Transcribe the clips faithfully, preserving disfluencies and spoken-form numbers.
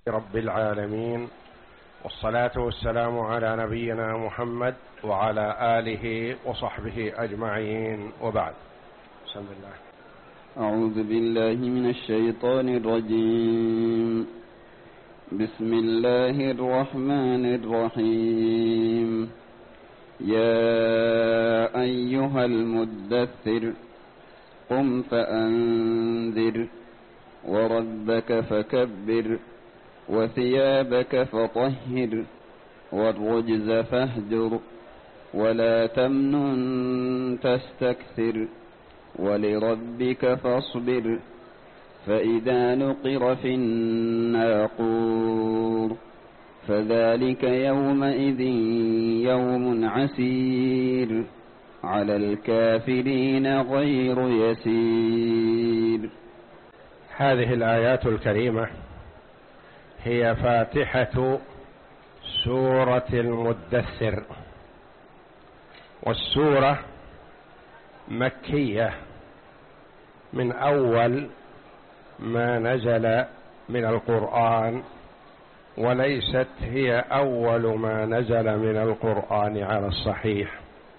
رب العالمين، والصلاة والسلام على نبينا محمد وعلى آله وصحبه أجمعين، وبعد. بسم الله. أعوذ بالله من الشيطان الرجيم. بسم الله الرحمن الرحيم. يا أيها المدثر قم فأنذر وربك فكبر وثيابك فطهر والرجز فاهجر ولا تمنن تستكثر ولربك فاصبر فإذا نقر في الناقور فذلك يومئذ يوم عسير على الكافرين غير يسير. هذه الآيات الكريمة هي فاتحة سورة المدثر، والسورة مكية من أول ما نزل من القرآن، وليست هي أول ما نزل من القرآن على الصحيح،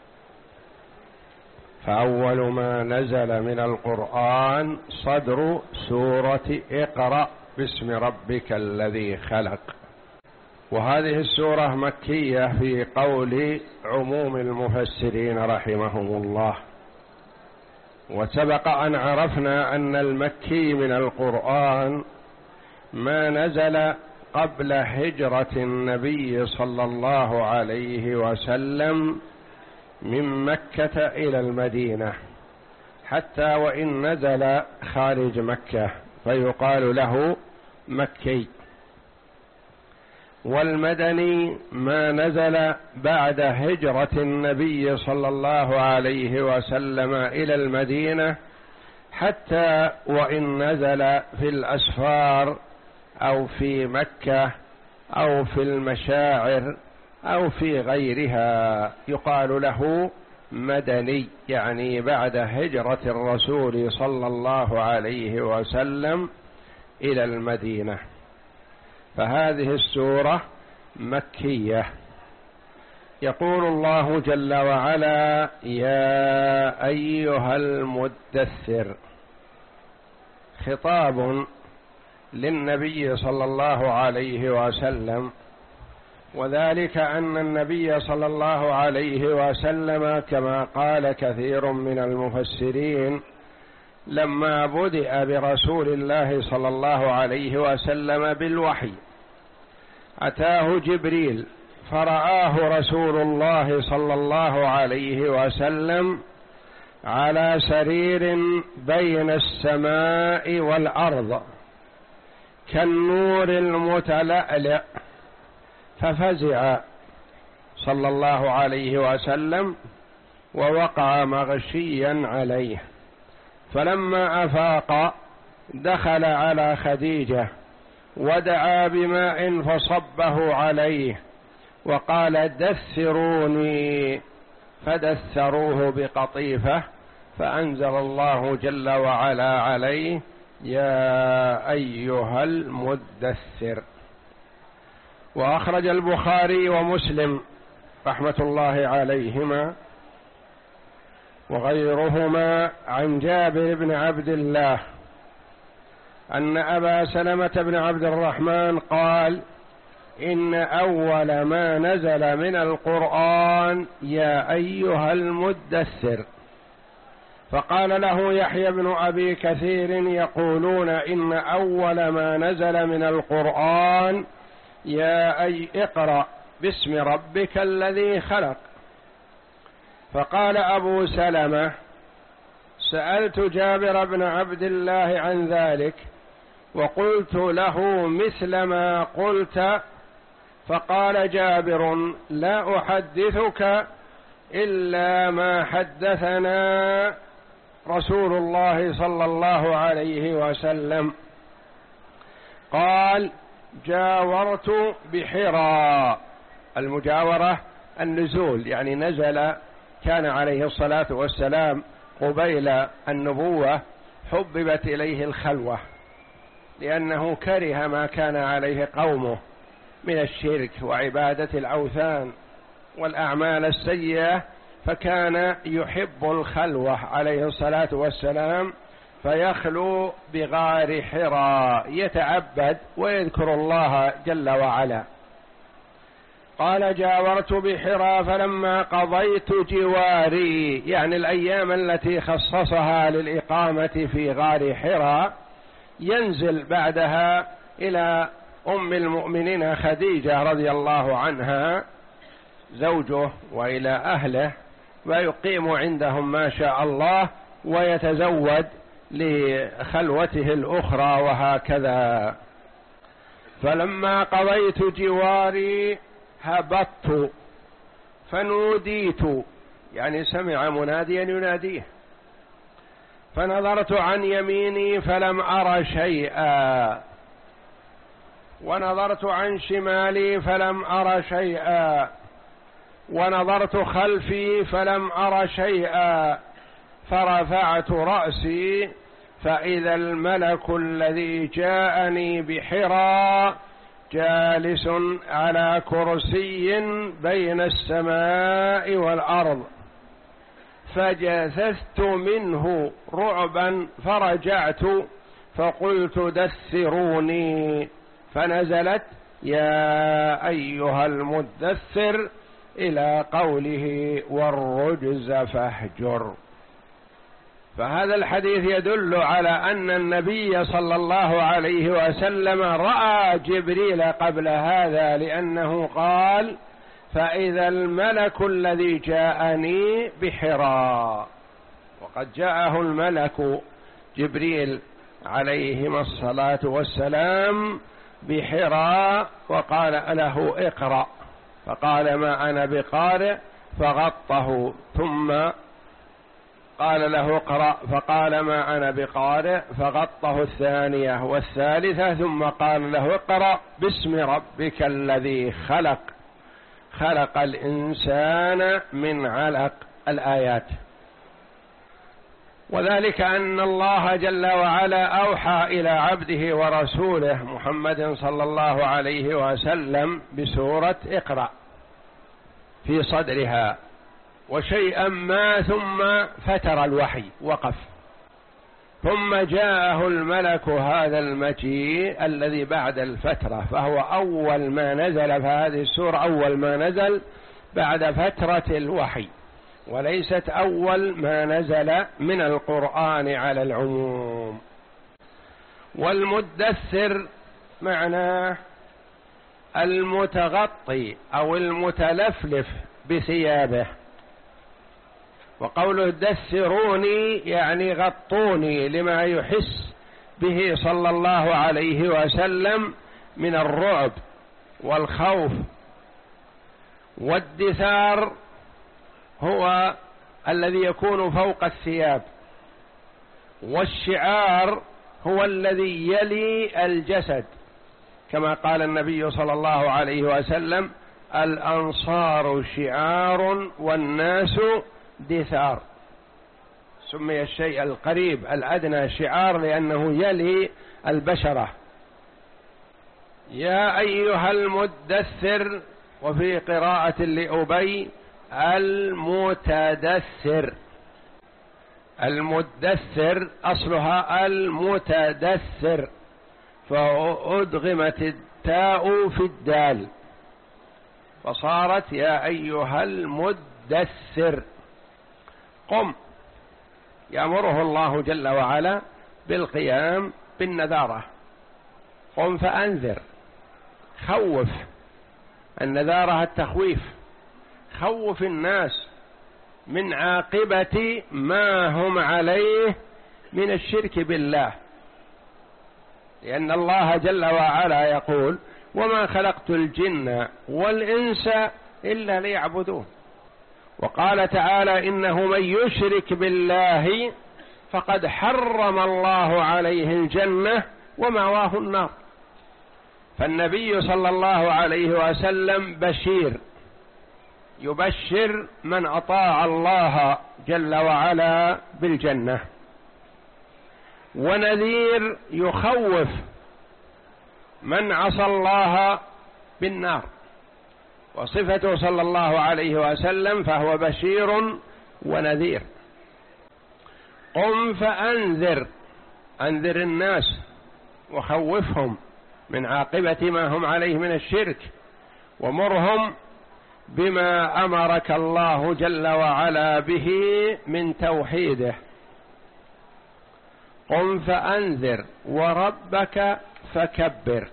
فأول ما نزل من القرآن صدر سورة اقرأ باسم ربك الذي خلق، وهذه السورة مكية في قول عموم المفسرين رحمهم الله. وسبق أن عرفنا أن المكي من القرآن ما نزل قبل هجرة النبي صلى الله عليه وسلم من مكة إلى المدينة، حتى وإن نزل خارج مكة فيقال له مكي. والمدني ما نزل بعد هجرة النبي صلى الله عليه وسلم إلى المدينة، حتى وإن نزل في الأسفار أو في مكة أو في المشاعر أو في غيرها يقال له مدني، يعني بعد هجرة الرسول صلى الله عليه وسلم إلى المدينة. فهذه السورة مكية. يقول الله جل وعلا: يا أيها المدثر، خطاب للنبي صلى الله عليه وسلم، وذلك أن النبي صلى الله عليه وسلم كما قال كثير من المفسرين لما بدأ برسول الله صلى الله عليه وسلم بالوحي أتاه جبريل فرآه رسول الله صلى الله عليه وسلم على سرير بين السماء والأرض كالنور المتلألئ، ففزع صلى الله عليه وسلم ووقع مغشيا عليه، فلما أفاق دخل على خديجة ودعا بماء فصبه عليه وقال: دثروني، فدثروه بقطيفة، فأنزل الله جل وعلا عليه: يا أيها المدثر. وأخرج البخاري ومسلم رحمة الله عليهما وغيرهما عن جابر بن عبد الله أن أبا سلمة بن عبد الرحمن قال: إن أول ما نزل من القرآن يا أيها المدثر. فقال له يحيى بن أبي كثير: يقولون إن أول ما نزل من القرآن يا أي اقرأ باسم ربك الذي خلق. فقال أبو سلمة: سألت جابر بن عبد الله عن ذلك وقلت له مثل ما قلت، فقال جابر: لا أحدثك إلا ما حدثنا رسول الله صلى الله عليه وسلم. قال: جاورت بحراء. المجاورة النزول، يعني نزل، كان عليه الصلاة والسلام قبيل النبوة حببت إليه الخلوة، لأنه كره ما كان عليه قومه من الشرك وعبادة الأوثان والأعمال السيئة، فكان يحب الخلوة عليه الصلاة والسلام، فيخلو بغار حراء يتعبد ويذكر الله جل وعلا. قال: جاورت بحراء فلما قضيت جواري، يعني الأيام التي خصصها للإقامة في غار حراء، ينزل بعدها إلى أم المؤمنين خديجة رضي الله عنها زوجه وإلى أهله، ويقيم عندهم ما شاء الله ويتزود لخلوته الأخرى، وهكذا. فلما قضيت جواري هبطت فنوديت، يعني سمع مناديا يناديه، فنظرت عن يميني فلم أر شيئا، ونظرت عن شمالي فلم أر شيئا، ونظرت خلفي فلم أر شيئا، فرفعت رأسي فإذا الملك الذي جاءني بحراء جالس على كرسي بين السماء والأرض، فجثثت منه رعبا فرجعت فقلت: دثروني، فنزلت: يا أيها المدثر إلى قوله: والرجز فاهجر. فهذا الحديث يدل على أن النبي صلى الله عليه وسلم رأى جبريل قبل هذا، لأنه قال: فإذا الملك الذي جاءني بحراء. وقد جاءه الملك جبريل عليهما الصلاة والسلام بحراء وقال له: اقرأ، فقال: ما أنا بقارئ، فغطه، ثم قال له: اقرأ، فقال: ما أنا بقارئ، فغطه الثانية والثالثة، ثم قال له: اقرأ باسم ربك الذي خلق، خلق الإنسان من علق، الآيات. وذلك أن الله جل وعلا أوحى إلى عبده ورسوله محمد صلى الله عليه وسلم بسورة اقرأ في صدرها وشيئا ما، ثم فتر الوحي، وقف، ثم جاءه الملك هذا المجيء الذي بعد الفترة، فهو أول ما نزل، فهذه السورة أول ما نزل بعد فترة الوحي، وليست أول ما نزل من القرآن على العموم. والمدثر معناه المتغطي أو المتلفلف بثيابه، وقوله دثروني يعني غطوني، لما يحس به صلى الله عليه وسلم من الرعب والخوف. والدثار هو الذي يكون فوق الثياب، والشعار هو الذي يلي الجسد، كما قال النبي صلى الله عليه وسلم: الأنصار شعار والناس دثار. سمي الشيء القريب الأدنى شعار لأنه يلي البشرة. يا أيها المدثر، وفي قراءة لأبي المتدثر. المدثر أصلها المتدثر، فأدغمت التاء في الدال فصارت يا أيها المدثر. قم، يأمره الله جل وعلا بالقيام بالنذارة. قم فأنذر، خوف. النذارة التخويف، خوف الناس من عاقبة ما هم عليه من الشرك بالله، لأن الله جل وعلا يقول: وما خلقت الجن والإنس إلا ليعبدون. وقال تعالى: إنه من يشرك بالله فقد حرم الله عليه الجنة ومأواه النار. فالنبي صلى الله عليه وسلم بشير، يبشر من أطاع الله جل وعلا بالجنة، ونذير يخوف من عصى الله بالنار، وصفته صلى الله عليه وسلم فهو بشير ونذير. قم فأنذر، أنذر الناس وخوفهم من عاقبة ما هم عليه من الشرك، ومرهم بما أمرك الله جل وعلا به من توحيده. قم فأنذر وربك فكبر،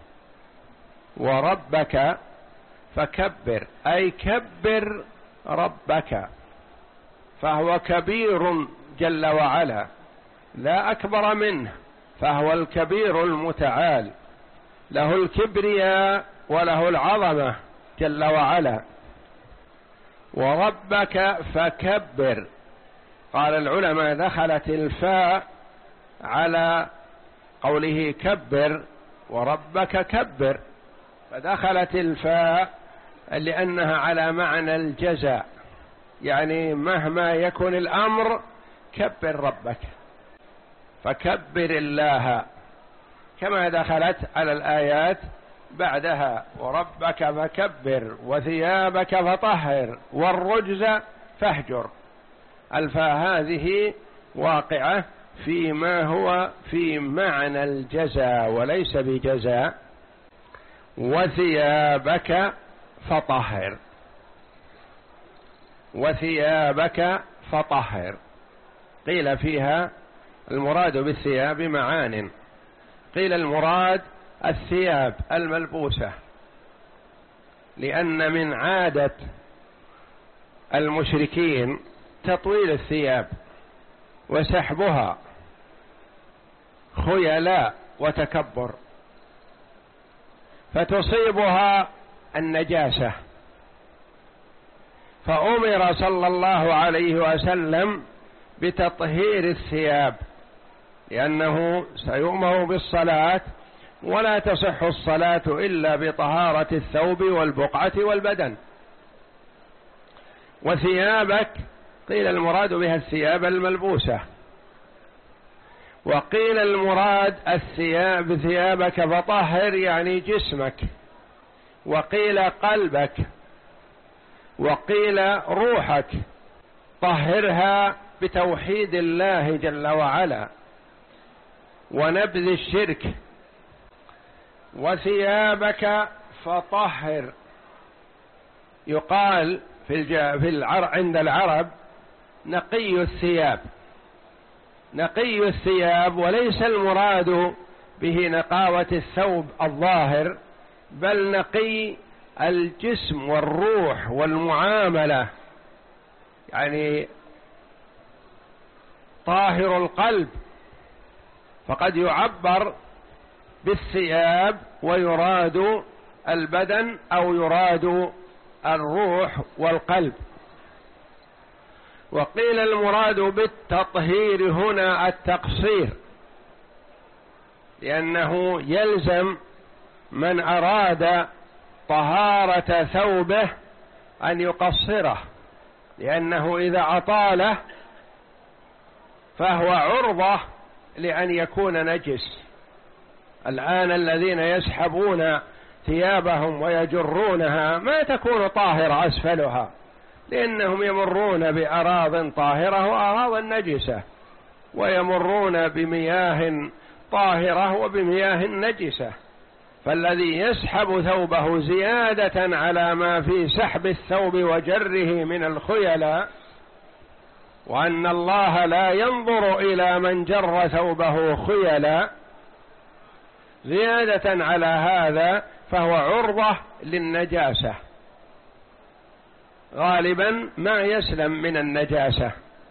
وربك فكبر أي كبر ربك، فهو كبير جل وعلا لا أكبر منه، فهو الكبير المتعال، له الكبرياء وله العظمة جل وعلا. وربك فكبر، قال العلماء دخلت الفاء على قوله كبر وربك كبر، فدخلت الفاء لأنها على معنى الجزاء، يعني مهما يكن الأمر كبر ربك، فكبر الله، كما دخلت على الآيات بعدها وربك فكبر وثيابك فطهر والرجز فاهجر. الفاء هذه واقعة فيما هو في معنى الجزاء وليس بجزاء. وثيابك فطهر، وثيابك فطهر، قيل فيها المراد بالثياب معان، قيل المراد الثياب الملبوسة، لأن من عادة المشركين تطويل الثياب وسحبها خيلاء وتكبر، فتصيبها النجاسة، فأمر صلى الله عليه وسلم بتطهير الثياب، لأنه سيؤمر بالصلاة ولا تصح الصلاة إلا بطهارة الثوب والبقعة والبدن. وثيابك قيل المراد بها الثياب الملبوسة، وقيل المراد الثياب ثيابك فطهر يعني جسمك، وقيل قلبك، وقيل روحك، طهرها بتوحيد الله جل وعلا ونبذ الشرك. وثيابك فطهر، يقال في الج... في العر... عند العرب نقي الثياب، نقي الثياب، وليس المراد به نقاوة الثوب الظاهر، بل نقي الجسم والروح والمعاملة، يعني طاهر القلب، فقد يعبر بالثياب ويراد البدن أو يراد الروح والقلب. وقيل المراد بالتطهير هنا التقصير، لأنه يلزم من أراد طهارة ثوبه أن يقصره، لأنه إذا أطاله فهو عرضة لأن يكون نجس. الآن الذين يسحبون ثيابهم ويجرونها ما تكون طاهرة أسفلها، لأنهم يمرون بأراض طاهرة وأراض نجسة، ويمرون بمياه طاهرة وبمياه نجسة. فالذي يسحب ثوبه زيادة على ما في سحب الثوب وجره من الخيلاء، وأن الله لا ينظر إلى من جر ثوبه خيلاء، زيادة على هذا فهو عرضة للنجاسة، غالبا ما يسلم من النجاسة.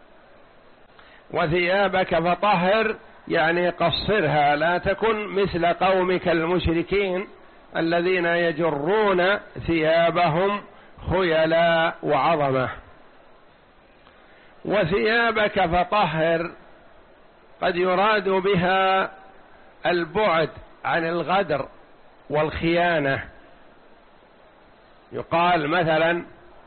وثيابك فطهر يعني قصرها، لا تكن مثل قومك المشركين الذين يجرون ثيابهم خيلاء وعظمة. وثيابك فطهر قد يراد بها البعد عن الغدر والخيانة، يقال مثلا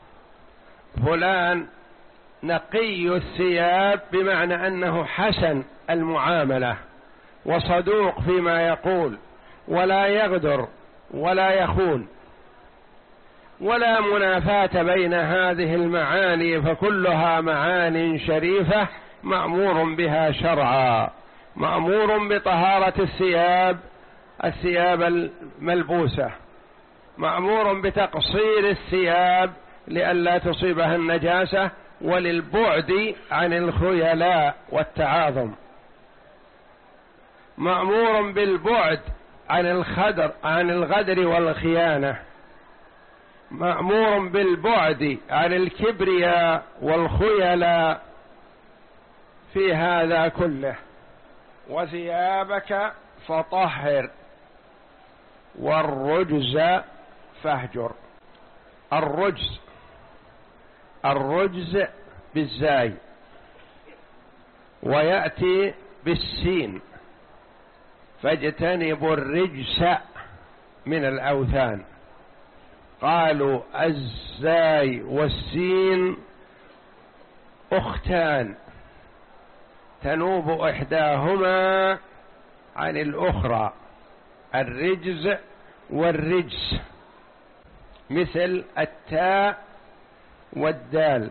فلان نقي الثياب بمعنى أنه حسن المعاملة وصدوق فيما يقول، ولا يغدر ولا يخون، ولا منافاة بين هذه المعاني، فكلها معان شريفة مأمور بها شرعا. مأمور بطهارة الثياب الثياب الملبوسة، مأمور بتقصير الثياب لئلا تصيبها النجاسة، وللبعد عن الخيلاء والتعاظم، مأمور بالبعد عن الخدر عن الغدر والخيانة، مأمور بالبعد عن الكبرياء والخيلاء في هذا كله. وثيابك فطهر والرجز فاهجر. الرجز الرجز بالزاي ويأتي بالسين، فاجتنبوا الرجس من الأوثان. قالوا الزاي والسين أختان تنوب إحداهما عن الأخرى، الرجز والرجس، مثل التاء والدال.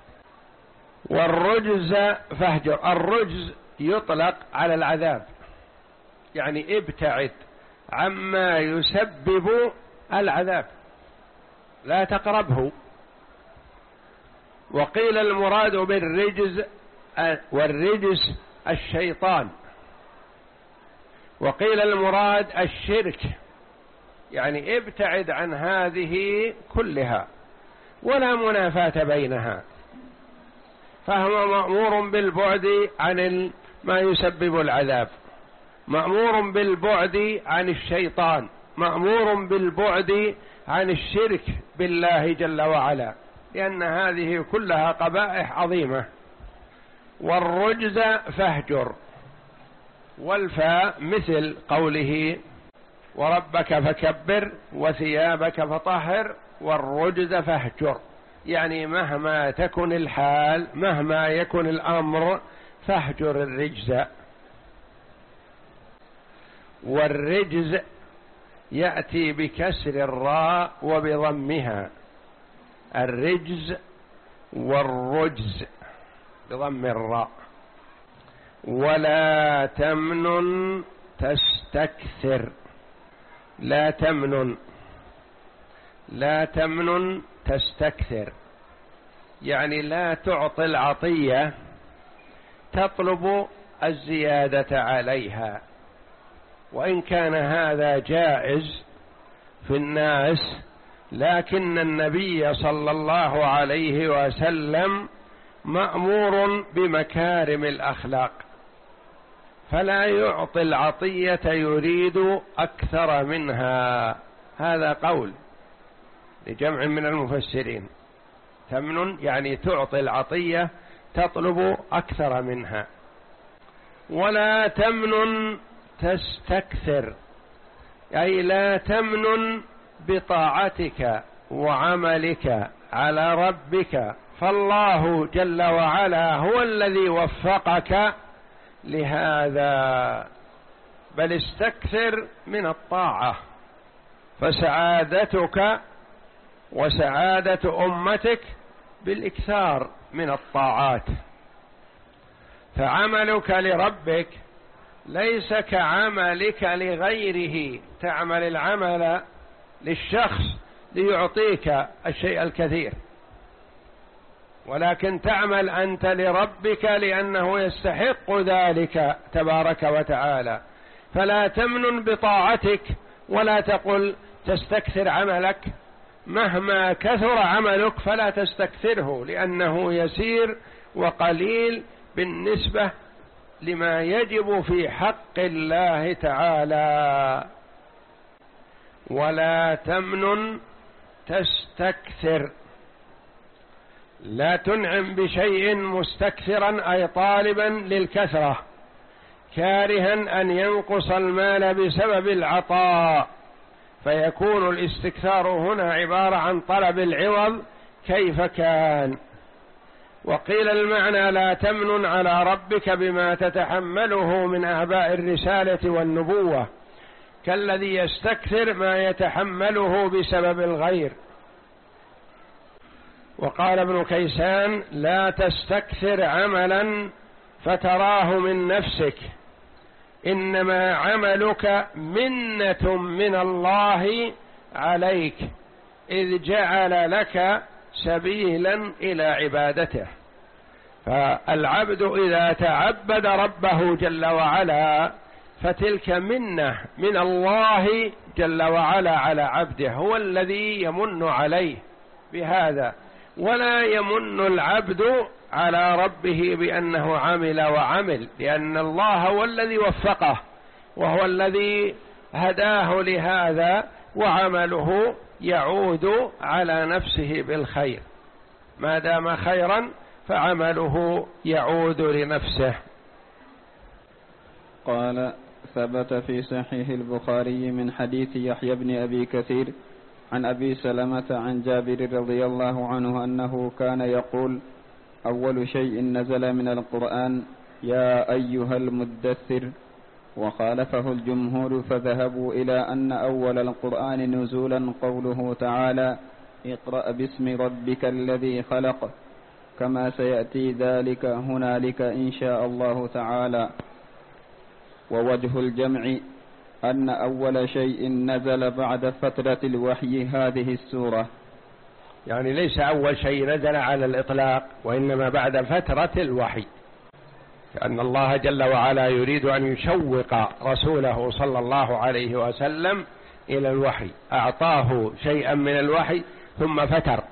والرجز فاهجر. الرجز يطلق على العذاب، يعني ابتعد عما يسبب العذاب، لا تقربه. وقيل المراد بالرجز والرجس الشيطان، وقيل المراد الشرك، يعني ابتعد عن هذه كلها ولا منافاة بينها. فهو مأمور بالبعد عن ما يسبب العذاب، مأمور بالبعد عن الشيطان، مأمور بالبعد عن الشرك بالله جل وعلا، لأن هذه كلها قبائح عظيمة. والرجز فاهجر، والفاء مثل قوله وربك فكبر وثيابك فطهر والرجز فاهجر، يعني مهما تكن الحال، مهما يكن الأمر، فاهجر الرجز. والرجز يأتي بكسر الراء وبضمها، الرجز والرجز بضم الراء. ولا تمنن تستكثر. لا تمنن لا تمنن تستكثر، يعني لا تعطي العطية تطلب الزيادة عليها، وإن كان هذا جائز في الناس، لكن النبي صلى الله عليه وسلم مأمور بمكارم الأخلاق، فلا يعطي العطية يريد أكثر منها. هذا قول لجمع من المفسرين. تمن يعني تعطي العطية تطلب أكثر منها. ولا تمنن تستكثر، أي لا تمنن بطاعتك وعملك على ربك، فالله جل وعلا هو الذي وفقك لهذا، بل استكثر من الطاعة، فسعادتك وسعادة أمتك بالإكثار من الطاعات. فعملك لربك ليس كعملك لغيره، تعمل العمل للشخص ليعطيك الشيء الكثير، ولكن تعمل أنت لربك لأنه يستحق ذلك تبارك وتعالى. فلا تمنن بطاعتك ولا تقل تستكثر عملك، مهما كثر عملك فلا تستكثره، لأنه يسير وقليل بالنسبة لما يجب في حق الله تعالى. ولا تمنن تستكثر، لا تنعم بشيء مستكثرا أي طالبا للكثرة، كارها أن ينقص المال بسبب العطاء، فيكون الاستكثار هنا عبارة عن طلب العوض كيف كان. وقيل المعنى لا تمنن على ربك بما تتحمله من أعباء الرسالة والنبوة، كالذي يستكثر ما يتحمله بسبب الغير. وقال ابن كيسان: لا تستكثر عملا فتراه من نفسك، إنما عملك منة من الله عليك إذ جعل لك سبيلا إلى عبادته. فالعبد إذا تعبد ربه جل وعلا فتلك منة من الله جل وعلا على عبده، هو الذي يمن عليه بهذا، ولا يمن العبد على ربه بأنه عمل وعمل، لأن الله هو الذي وفقه وهو الذي هداه لهذا، وعمله يعود على نفسه بالخير، ما دام خيرا فعمله يعود لنفسه. قال: ثبت في صحيح البخاري من حديث يحيى بن أبي كثير عن أبي سلمة عن جابر رضي الله عنه أنه كان يقول: أول شيء نزل من القرآن يا أيها المدثر. وخالفه الجمهور فذهبوا إلى أن أول القرآن نزولا قوله تعالى: اقرأ باسم ربك الذي خلق، كما سيأتي ذلك هنالك إن شاء الله تعالى. ووجه الجمع أن أول شيء نزل بعد فترة الوحي هذه السورة، يعني ليس أول شيء نزل على الإطلاق، وإنما بعد فترة الوحي، لأن الله جل وعلا يريد أن يشوق رسوله صلى الله عليه وسلم إلى الوحي، أعطاه شيئا من الوحي ثم فتر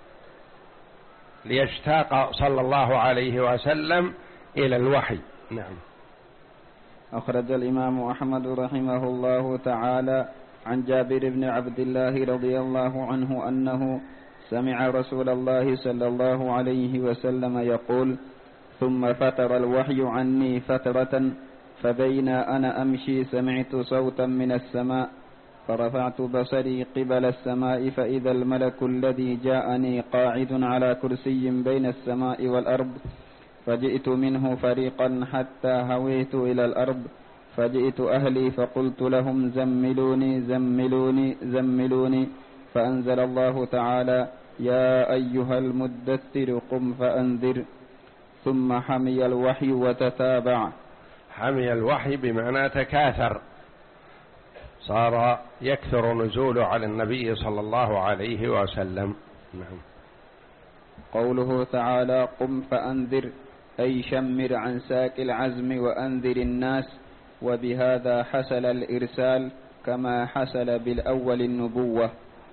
ليشتاق صلى الله عليه وسلم إلى الوحي. نعم. أخرج الإمام أحمد رحمه الله تعالى عن جابر بن عبد الله رضي الله عنه أنه سمع رسول الله صلى الله عليه وسلم يقول: ثم فتر الوحي عني فترة، فبين أنا أمشي سمعت صوتا من السماء، فرفعت بصري قبل السماء فإذا الملك الذي جاءني قاعد على كرسي بين السماء والأرض، فجئت منه فريقا حتى هويت إلى الأرض، فجئت أهلي فقلت لهم زملوني زملوني زملوني، فأنزل الله تعالى: يا أيها المدثر قم فأنذر. ثم حمي الوحي وتتابع. حمي الوحي بمعنى تكاثر، صار يكثر نزوله على النبي صلى الله عليه وسلم. نعم. قوله تعالى: قم فأنذر، أي شمر عن ساك العزم وأنذر الناس، وبهذا حصل الإرسال كما حصل بالأول النبوة.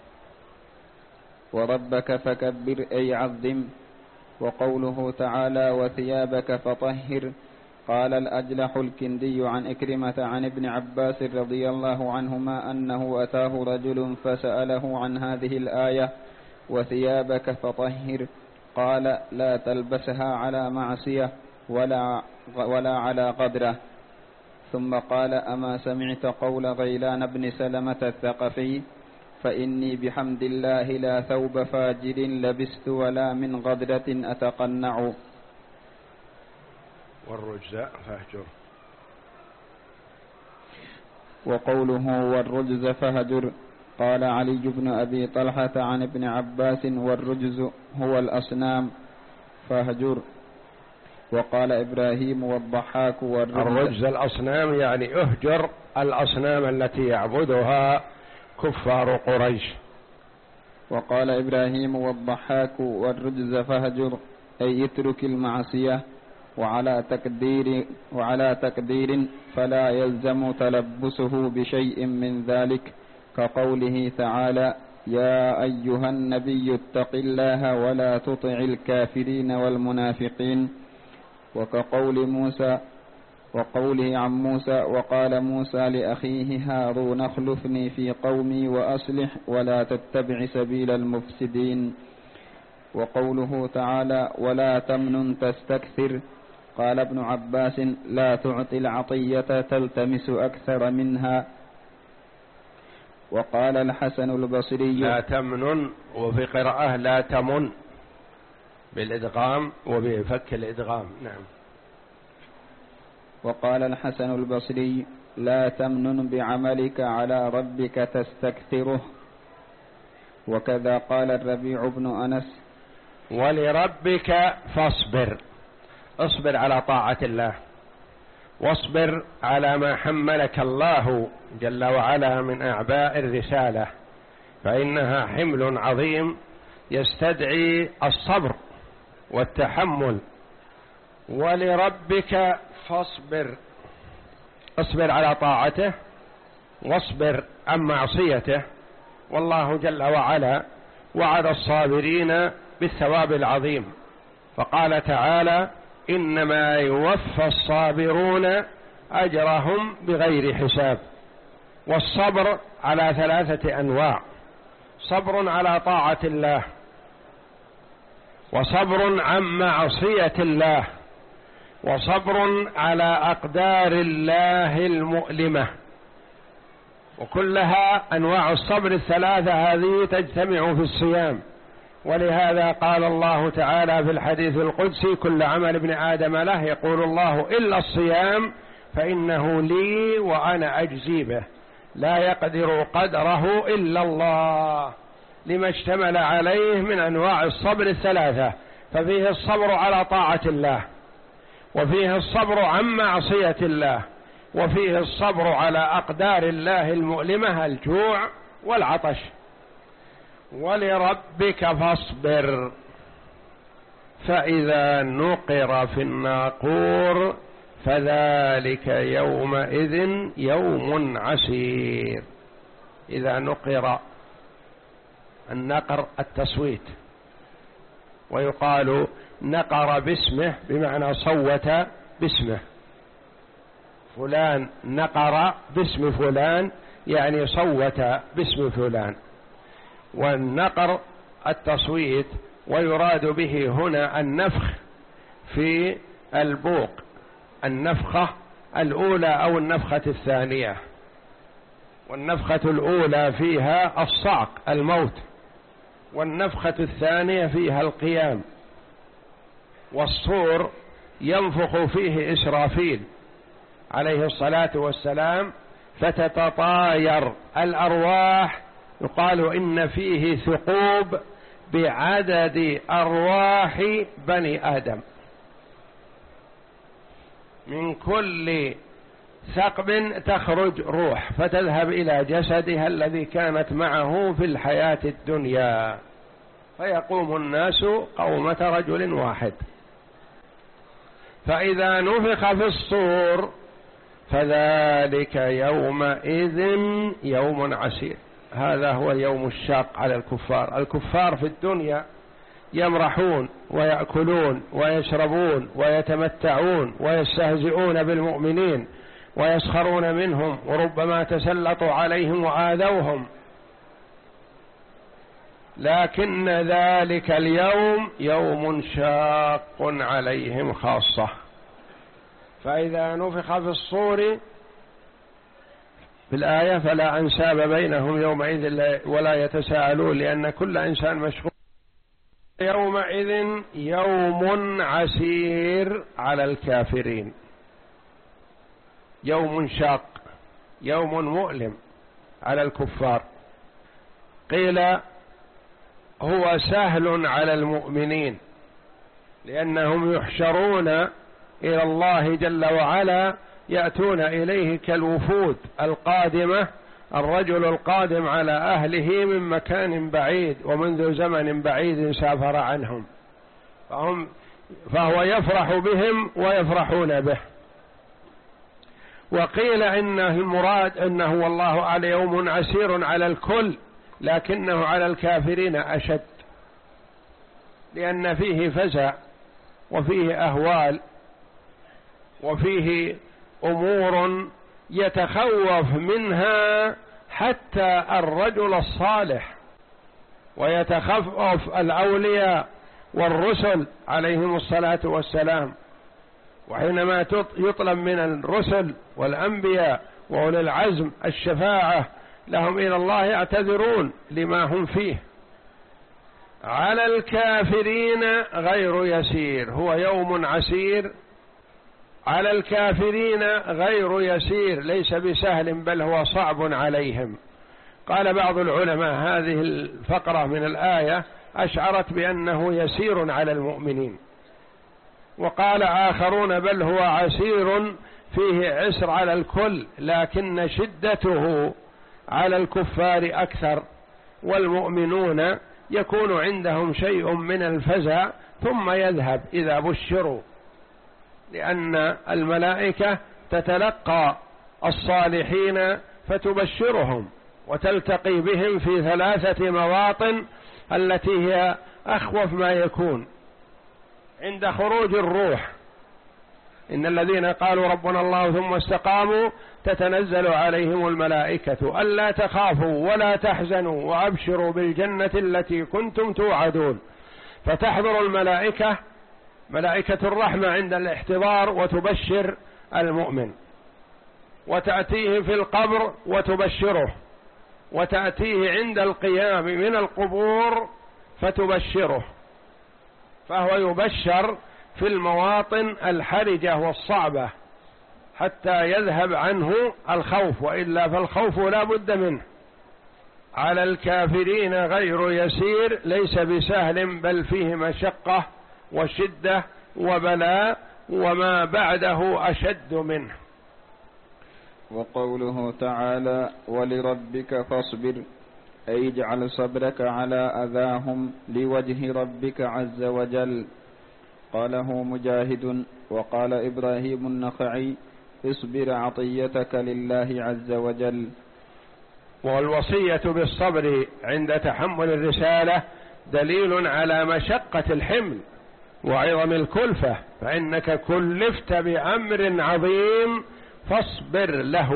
وربك فكبر، أي عظم. وقوله تعالى: وثيابك فطهر، قال الأجلح الكندي عن إكرمة عن ابن عباس رضي الله عنهما أنه أتاه رجل فسأله عن هذه الآية: وثيابك فطهر، قال: لا تلبسها على معصية ولا, ولا على قدره. ثم قال: أما سمعت قول غيلان بن سلمة الثقفي: فإني بحمد الله لا ثوب فاجر لبست ولا من غدرة أتقنع. والرجز فاهجر. وقوله والرجز فهجر، قال علي بن أبي طلحة عن ابن عباس: والرجز هو الأصنام فهجر. وقال إبراهيم والضحاك: والرجز الأصنام، يعني اهجر الأصنام التي يعبدها كفار قريش. وقال إبراهيم والضحاك: والرجز فهجر، أي اترك المعصية. وعلى تقدير, وعلى تقدير فلا يلزم تلبسه بشيء من ذلك، كقوله تعالى: يا أيها النبي اتق الله ولا تطع الكافرين والمنافقين. وكقول موسى وقوله عن موسى: وقال موسى لأخيه هارون اخلفني في قومي وأصلح ولا تتبع سبيل المفسدين. وقوله تعالى: ولا تمنن تستكثر، قال ابن عباس: لا تعطي العطية تلتمس أكثر منها. وقال الحسن البصري: لا تمنن، وفي قراءة لا تمن بالإدغام وبفك الإدغام. نعم. وقال الحسن البصري: لا تمنن بعملك على ربك تستكثره. وكذا قال الربيع بن أنس: ولربك فاصبر، اصبر على طاعة الله، واصبر على ما حملك الله جل وعلا من أعباء الرسالة، فإنها حمل عظيم يستدعي الصبر والتحمل. ولربك فاصبر، اصبر على طاعته واصبر عن معصيته. والله جل وعلا وعد الصابرين بالثواب العظيم، فقال تعالى: إنما يوفى الصابرون أجرهم بغير حساب. والصبر على ثلاثة أنواع: صبر على طاعة الله، وصبر عن معصية الله، وصبر على أقدار الله المؤلمة. وكلها أنواع الصبر الثلاثة هذه تجتمع في الصيام. ولهذا قال الله تعالى في الحديث القدسي: كل عمل ابن آدم له، يقول الله: إلا الصيام فإنه لي وأنا أجزي به، لا يقدر قدره إلا الله، لما اشتمل عليه من أنواع الصبر الثلاثة. ففيه الصبر على طاعة الله، وفيه الصبر عن معصية الله، وفيه الصبر على أقدار الله المؤلمة، الجوع والعطش. ولربك فاصبر، فإذا نقر في الناقور فذلك يومئذ يوم عسير. إذا نقر، النقر التصويت، ويقال نقر باسمه بمعنى صوت باسمه، فلان نقر باسم فلان يعني صوت باسم فلان. والنقر التصويت، ويراد به هنا النفخ في البوق، النفخة الأولى أو النفخة الثانية. والنفخة الأولى فيها الصعق الموت، والنفخة الثانية فيها القيام. والصور ينفخ فيه إسرافيل عليه الصلاة والسلام فتتطاير الأرواح، يقال إن فيه ثقوب بعدد أرواح بني آدم، من كل ثقب تخرج روح فتذهب إلى جسدها الذي كانت معه في الحياة الدنيا، فيقوم الناس قومة رجل واحد. فإذا نفخ في الصور فذلك يومئذ يوم عسير. هذا هو اليوم الشاق على الكفار. الكفار في الدنيا يمرحون ويأكلون ويشربون ويتمتعون ويستهزئون بالمؤمنين ويسخرون منهم، وربما تسلطوا عليهم وآذوهم، لكن ذلك اليوم يوم شاق عليهم خاصة. فإذا نفخ في الصور في الآية فلا أنساب بينهم يومئذ ولا يتساءلون، لأن كل إنسان مشغول. يومئذ يوم عسير على الكافرين، يوم شاق، يوم مؤلم على الكفار. قيل هو سهل على المؤمنين، لأنهم يحشرون إلى الله جل وعلا، يأتون إليه كالوفود القادمة، الرجل القادم على أهله من مكان بعيد ومنذ زمن بعيد سافر عنهم، فهم فهو يفرح بهم ويفرحون به. وقيل إنه المراد أنه والله على يوم عسير على الكل، لكنه على الكافرين أشد، لأن فيه فزع وفيه أهوال وفيه أمور يتخوف منها حتى الرجل الصالح، ويتخوف الأولياء والرسل عليهم الصلاة والسلام. وحينما يطلب من الرسل والأنبياء وأولي العزم الشفاعة لهم إلى الله يعتذرون لما هم فيه. على الكافرين غير يسير، هو يوم عسير على الكافرين غير يسير، ليس بسهل بل هو صعب عليهم. قال بعض العلماء هذه الفقرة من الآية أشعرت بأنه يسير على المؤمنين، وقال آخرون بل هو عسير فيه عسر على الكل، لكن شدته على الكفار أكثر، والمؤمنون يكون عندهم شيء من الفزع ثم يذهب إذا بشروا، لأن الملائكة تتلقى الصالحين فتبشرهم وتلتقي بهم في ثلاثة مواطن التي هي أخوف ما يكون. عند خروج الروح، إن الذين قالوا ربنا الله ثم استقاموا تتنزل عليهم الملائكة ألا تخافوا ولا تحزنوا وأبشروا بالجنة التي كنتم توعدون، فتحضر الملائكة ملائكة الرحمة عند الاحتضار وتبشر المؤمن، وتأتيه في القبر وتبشره، وتأتيه عند القيام من القبور فتبشره، فهو يبشر في المواطن الحرجة والصعبة حتى يذهب عنه الخوف، وإلا فالخوف لا بد منه. على الكافرين غير يسير، ليس بسهل بل فيه مشقة وشدة وبلاء، وما بعده أشد منه. وقوله تعالى ولربك فاصبر، أي اجعل صبرك على أذاهم لوجه ربك عز وجل. قاله مجاهد. وقال إبراهيم النخعي اصبر عطيتك لله عز وجل. والوصية بالصبر عند تحمل الرسالة دليل على مشقة الحمل وعظم الكلفة، فإنك كلفت بأمر عظيم فاصبر له.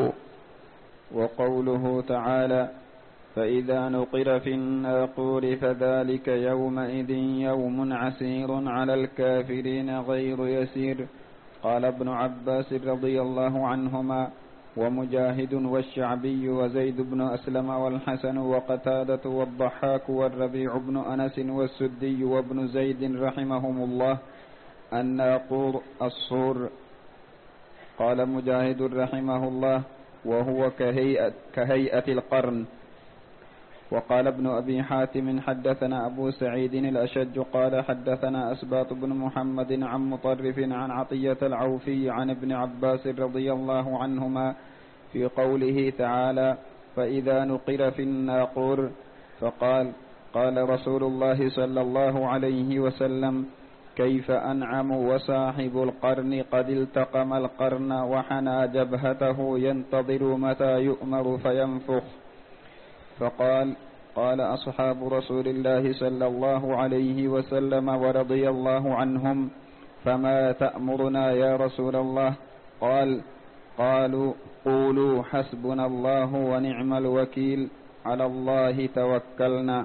وقوله تعالى فإذا نقر في الناقور فذلك يومئذ يوم عسير على الكافرين غير يسير. قال ابن عباس رضي الله عنهما ومجاهد والشعبي وزيد بن أسلم والحسن وقتادة والضحاك والربيع بن أنس والسدي وابن زيد رحمهم الله الناقور الصور. قال مجاهد رحمه الله وهو كهيئة, كهيئة القرن. وقال ابن أبي حاتم حدثنا أبو سعيد الأشج قال حدثنا أسباط بن محمد عن مطرف عن عطية العوفي عن ابن عباس رضي الله عنهما في قوله تعالى فإذا نقر في الناقور، فقال قال رسول الله صلى الله عليه وسلم كيف أنعم وصاحب القرن قد التقم القرن وحنى جبهته ينتظر متى يؤمر فينفخ. فقال قال أصحاب رسول الله صلى الله عليه وسلم ورضي الله عنهم فما تأمرنا يا رسول الله؟ قال قالوا قولوا حسبنا الله ونعم الوكيل على الله توكلنا.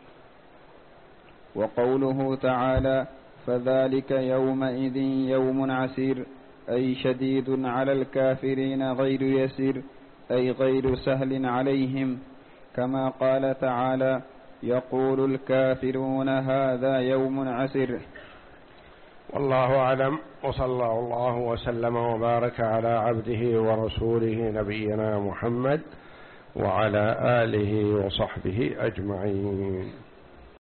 وقوله تعالى فذلك يومئذ يوم عسير، أي شديد على الكافرين غير يسير، أي غير سهل عليهم، كما قال تعالى يقول الكافرون هذا يوم عسر. والله أعلم، وصلى الله وسلم وبارك على عبده ورسوله نبينا محمد وعلى آله وصحبه أجمعين.